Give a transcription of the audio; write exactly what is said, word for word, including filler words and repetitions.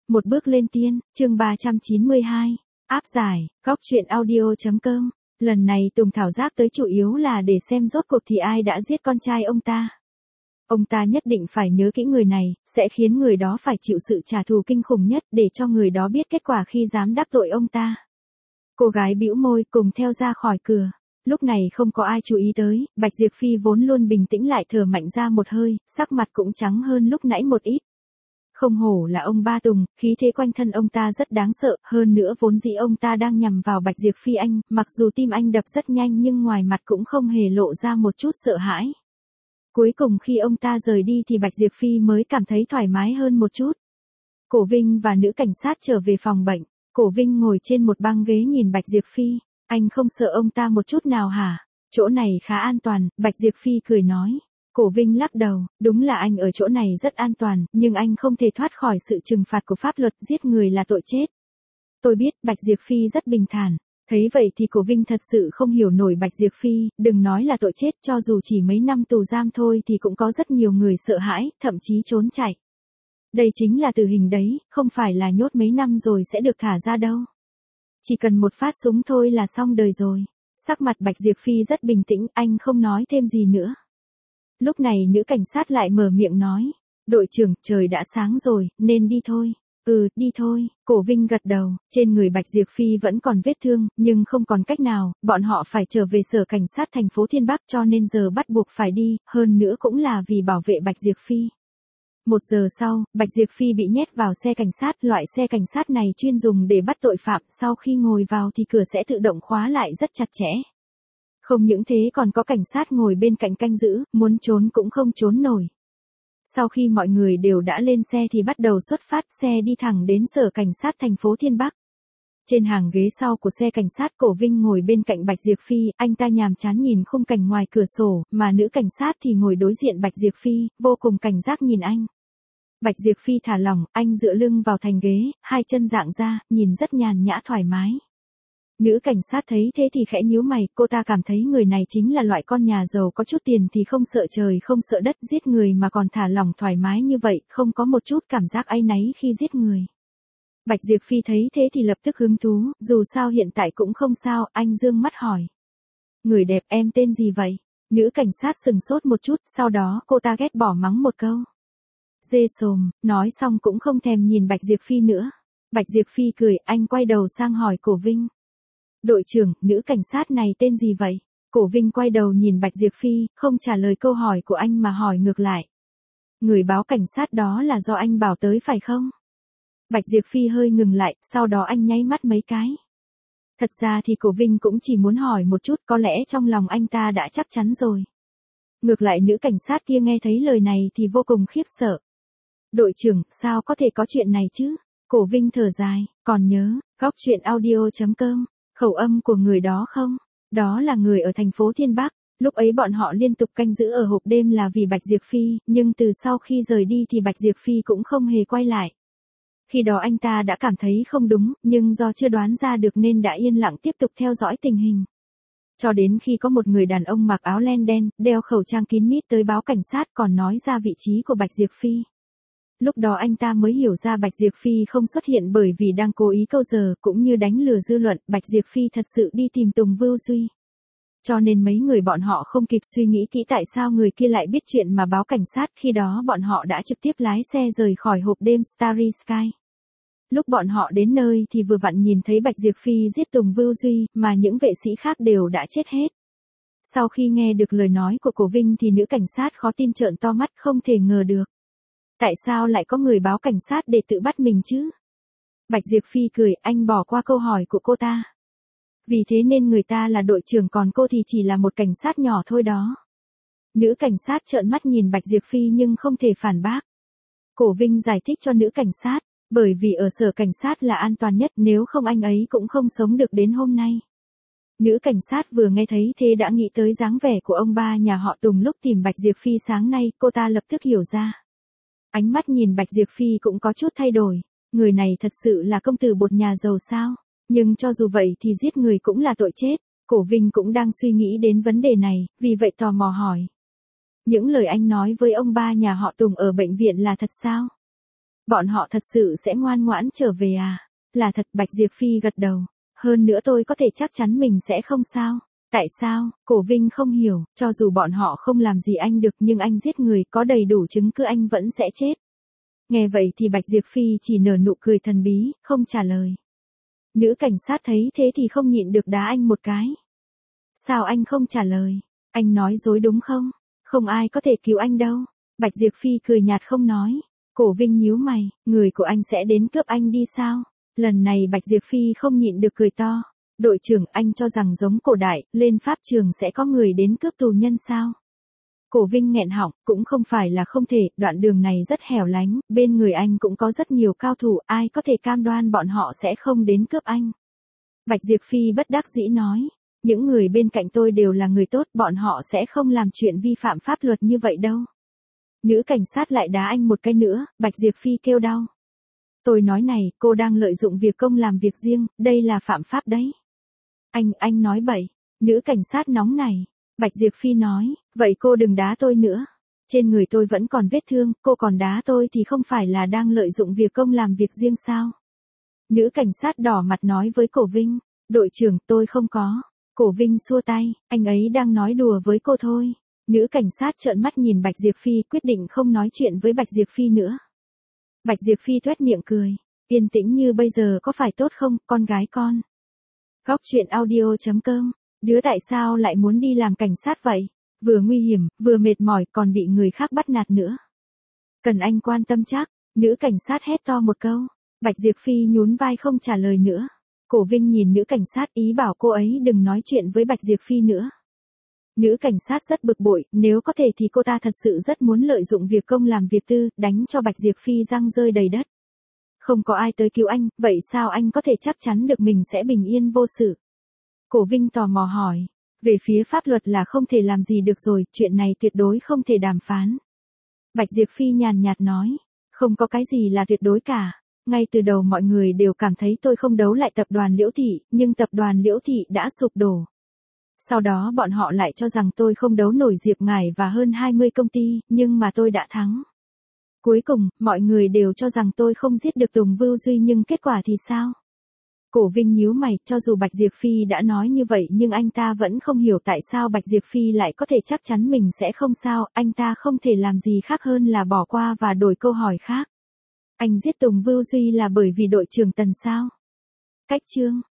Một bước lên tiên, chương ba trăm chín mươi hai. Áp giải, góc truyện audio.com. Lần này Tùng Thảo giác tới chủ yếu là để xem rốt cuộc thì ai đã giết con trai ông ta. Ông ta nhất định phải nhớ kỹ người này, sẽ khiến người đó phải chịu sự trả thù kinh khủng nhất để cho người đó biết kết quả khi dám đắc tội ông ta. Cô gái bĩu môi cùng theo ra khỏi cửa. Lúc này không có ai chú ý tới, Bạch Diệp Phi vốn luôn bình tĩnh lại thở mạnh ra một hơi, sắc mặt cũng trắng hơn lúc nãy một ít. Không hổ là ông ba Tùng, khí thế quanh thân ông ta rất đáng sợ, hơn nữa vốn dĩ ông ta đang nhằm vào Bạch Diệp Phi anh, mặc dù tim anh đập rất nhanh nhưng ngoài mặt cũng không hề lộ ra một chút sợ hãi. Cuối cùng khi ông ta rời đi thì Bạch Diệp Phi mới cảm thấy thoải mái hơn một chút. Cổ Vinh và nữ cảnh sát trở về phòng bệnh, Cổ Vinh ngồi trên một băng ghế nhìn Bạch Diệp Phi, anh không sợ ông ta một chút nào hả? Chỗ này khá an toàn, Bạch Diệp Phi cười nói. Cổ Vinh lắc đầu, đúng là anh ở chỗ này rất an toàn, nhưng anh không thể thoát khỏi sự trừng phạt của pháp luật, giết người là tội chết. Tôi biết, Bạch Diệp Phi rất bình thản. Thấy vậy thì Cổ Vinh thật sự không hiểu nổi Bạch Diệp Phi, đừng nói là tội chết, cho dù chỉ mấy năm tù giam thôi thì cũng có rất nhiều người sợ hãi, thậm chí trốn chạy. Đây chính là tử hình đấy, không phải là nhốt mấy năm rồi sẽ được thả ra đâu. Chỉ cần một phát súng thôi là xong đời rồi. Sắc mặt Bạch Diệp Phi rất bình tĩnh, anh không nói thêm gì nữa. Lúc này nữ cảnh sát lại mở miệng nói, đội trưởng, trời đã sáng rồi, nên đi thôi. Ừ, đi thôi, Cổ Vinh gật đầu, trên người Bạch Diệp Phi vẫn còn vết thương, nhưng không còn cách nào, bọn họ phải trở về sở cảnh sát thành phố Thiên Bắc cho nên giờ bắt buộc phải đi, hơn nữa cũng là vì bảo vệ Bạch Diệp Phi. Một giờ sau, Bạch Diệp Phi bị nhét vào xe cảnh sát, loại xe cảnh sát này chuyên dùng để bắt tội phạm, sau khi ngồi vào thì cửa sẽ tự động khóa lại rất chặt chẽ. Không những thế còn có cảnh sát ngồi bên cạnh canh giữ, muốn trốn cũng không trốn nổi. Sau khi mọi người đều đã lên xe thì bắt đầu xuất phát, xe đi thẳng đến sở cảnh sát thành phố Thiên Bắc. Trên hàng ghế sau của xe cảnh sát, Cổ Vinh ngồi bên cạnh Bạch Diệp Phi, anh ta nhàm chán nhìn khung cảnh ngoài cửa sổ, mà nữ cảnh sát thì ngồi đối diện Bạch Diệp Phi, vô cùng cảnh giác nhìn anh. Bạch Diệp Phi thả lỏng, anh dựa lưng vào thành ghế, hai chân dạng ra, nhìn rất nhàn nhã thoải mái. Nữ cảnh sát thấy thế thì khẽ nhíu mày, cô ta cảm thấy người này chính là loại con nhà giàu có chút tiền thì không sợ trời không sợ đất, giết người mà còn thả lỏng thoải mái như vậy, không có một chút cảm giác áy náy khi giết người. Bạch Diệp Phi thấy thế thì lập tức hứng thú, dù sao hiện tại cũng không sao, anh dương mắt hỏi. Người đẹp, em tên gì vậy? Nữ cảnh sát sừng sốt một chút, sau đó cô ta ghét bỏ mắng một câu. Dê sồm, nói xong cũng không thèm nhìn Bạch Diệp Phi nữa. Bạch Diệp Phi cười, anh quay đầu sang hỏi Cổ Vinh. Đội trưởng, nữ cảnh sát này tên gì vậy? Cổ Vinh quay đầu nhìn Bạch Diệp Phi, không trả lời câu hỏi của anh mà hỏi ngược lại. Người báo cảnh sát đó là do anh bảo tới phải không? Bạch Diệp Phi hơi ngừng lại, sau đó anh nháy mắt mấy cái. Thật ra thì Cổ Vinh cũng chỉ muốn hỏi một chút, có lẽ trong lòng anh ta đã chắc chắn rồi. Ngược lại nữ cảnh sát kia nghe thấy lời này thì vô cùng khiếp sợ. Đội trưởng, sao có thể có chuyện này chứ? Cổ Vinh thở dài, còn nhớ, góc truyện audio.com, khẩu âm của người đó không? Đó là người ở thành phố Thiên Bắc, lúc ấy bọn họ liên tục canh giữ ở hộp đêm là vì Bạch Diệp Phi, nhưng từ sau khi rời đi thì Bạch Diệp Phi cũng không hề quay lại. Khi đó anh ta đã cảm thấy không đúng, nhưng do chưa đoán ra được nên đã yên lặng tiếp tục theo dõi tình hình. Cho đến khi có một người đàn ông mặc áo len đen, đeo khẩu trang kín mít tới báo cảnh sát còn nói ra vị trí của Bạch Diệp Phi. Lúc đó anh ta mới hiểu ra Bạch Diệp Phi không xuất hiện bởi vì đang cố ý câu giờ, cũng như đánh lừa dư luận, Bạch Diệp Phi thật sự đi tìm Tùng Vưu Duy. Cho nên mấy người bọn họ không kịp suy nghĩ kỹ tại sao người kia lại biết chuyện mà báo cảnh sát, khi đó bọn họ đã trực tiếp lái xe rời khỏi hộp đêm Starry Sky. Lúc bọn họ đến nơi thì vừa vặn nhìn thấy Bạch Diệp Phi giết Tùng Vưu Duy, mà những vệ sĩ khác đều đã chết hết. Sau khi nghe được lời nói của Cổ Vinh thì nữ cảnh sát khó tin trợn to mắt, không thể ngờ được. Tại sao lại có người báo cảnh sát để tự bắt mình chứ? Bạch Diệp Phi cười, anh bỏ qua câu hỏi của cô ta. Vì thế nên người ta là đội trưởng còn cô thì chỉ là một cảnh sát nhỏ thôi đó. Nữ cảnh sát trợn mắt nhìn Bạch Diệp Phi nhưng không thể phản bác. Cổ Vinh giải thích cho nữ cảnh sát, bởi vì ở sở cảnh sát là an toàn nhất, nếu không anh ấy cũng không sống được đến hôm nay. Nữ cảnh sát vừa nghe thấy thế đã nghĩ tới dáng vẻ của ông ba nhà họ Tùng lúc tìm Bạch Diệp Phi sáng nay, cô ta lập tức hiểu ra. Ánh mắt nhìn Bạch Diệp Phi cũng có chút thay đổi, người này thật sự là công tử bột nhà giàu sao? Nhưng cho dù vậy thì giết người cũng là tội chết. Cổ Vinh cũng đang suy nghĩ đến vấn đề này, vì vậy tò mò hỏi. Những lời anh nói với ông ba nhà họ Tùng ở bệnh viện là thật sao? Bọn họ thật sự sẽ ngoan ngoãn trở về à? Là thật, Bạch Diệp Phi gật đầu. Hơn nữa tôi có thể chắc chắn mình sẽ không sao. Tại sao? Cổ Vinh không hiểu, cho dù bọn họ không làm gì anh được nhưng anh giết người có đầy đủ chứng cứ anh vẫn sẽ chết. Nghe vậy thì Bạch Diệp Phi chỉ nở nụ cười thần bí, không trả lời. Nữ cảnh sát thấy thế thì không nhịn được đá anh một cái. Sao anh không trả lời? Anh nói dối đúng không? Không ai có thể cứu anh đâu. Bạch Diệp Phi cười nhạt không nói. Cổ Vinh nhíu mày, người của anh sẽ đến cướp anh đi sao? Lần này Bạch Diệp Phi không nhịn được cười to. Đội trưởng, anh cho rằng giống cổ đại, lên pháp trường sẽ có người đến cướp tù nhân sao? Cổ Vinh nghẹn họng, cũng không phải là không thể, đoạn đường này rất hẻo lánh, bên người anh cũng có rất nhiều cao thủ, ai có thể cam đoan bọn họ sẽ không đến cướp anh. Bạch Diệp Phi bất đắc dĩ nói, những người bên cạnh tôi đều là người tốt, bọn họ sẽ không làm chuyện vi phạm pháp luật như vậy đâu. Nữ cảnh sát lại đá anh một cái nữa, Bạch Diệp Phi kêu đau. Tôi nói này, cô đang lợi dụng việc công làm việc riêng, đây là phạm pháp đấy. Anh, anh nói bậy. Nữ cảnh sát nóng này. Bạch Diệp Phi nói, vậy cô đừng đá tôi nữa. Trên người tôi vẫn còn vết thương, cô còn đá tôi thì không phải là đang lợi dụng việc công làm việc riêng sao? Nữ cảnh sát đỏ mặt nói với Cổ Vinh, đội trưởng tôi không có. Cổ Vinh xua tay, anh ấy đang nói đùa với cô thôi. Nữ cảnh sát trợn mắt nhìn Bạch Diệp Phi quyết định không nói chuyện với Bạch Diệp Phi nữa. Bạch Diệp Phi tuét miệng cười, yên tĩnh như bây giờ có phải tốt không, con gái con? Góc truyện audio chấm com, đứa tại sao lại muốn đi làm cảnh sát vậy? Vừa nguy hiểm, vừa mệt mỏi còn bị người khác bắt nạt nữa. Cần anh quan tâm chắc, nữ cảnh sát hét to một câu. Bạch Diệp Phi nhún vai không trả lời nữa. Cổ Vinh nhìn nữ cảnh sát ý bảo cô ấy đừng nói chuyện với Bạch Diệp Phi nữa. Nữ cảnh sát rất bực bội, nếu có thể thì cô ta thật sự rất muốn lợi dụng việc công làm việc tư, đánh cho Bạch Diệp Phi răng rơi đầy đất. Không có ai tới cứu anh, vậy sao anh có thể chắc chắn được mình sẽ bình yên vô sự? Cổ Vinh tò mò hỏi. Về phía pháp luật là không thể làm gì được rồi, chuyện này tuyệt đối không thể đàm phán. Bạch Diệp Phi nhàn nhạt nói. Không có cái gì là tuyệt đối cả. Ngay từ đầu mọi người đều cảm thấy tôi không đấu lại tập đoàn Liễu Thị, nhưng tập đoàn Liễu Thị đã sụp đổ. Sau đó bọn họ lại cho rằng tôi không đấu nổi Diệp Ngải và hơn hai mươi công ty, nhưng mà tôi đã thắng. Cuối cùng, mọi người đều cho rằng tôi không giết được Tùng Vưu Duy nhưng kết quả thì sao? Cổ Vinh nhíu mày, cho dù Bạch Diệp Phi đã nói như vậy nhưng anh ta vẫn không hiểu tại sao Bạch Diệp Phi lại có thể chắc chắn mình sẽ không sao, anh ta không thể làm gì khác hơn là bỏ qua và đổi câu hỏi khác. Anh giết Tùng Vưu Duy là bởi vì đội trưởng Tần sao? Cách chương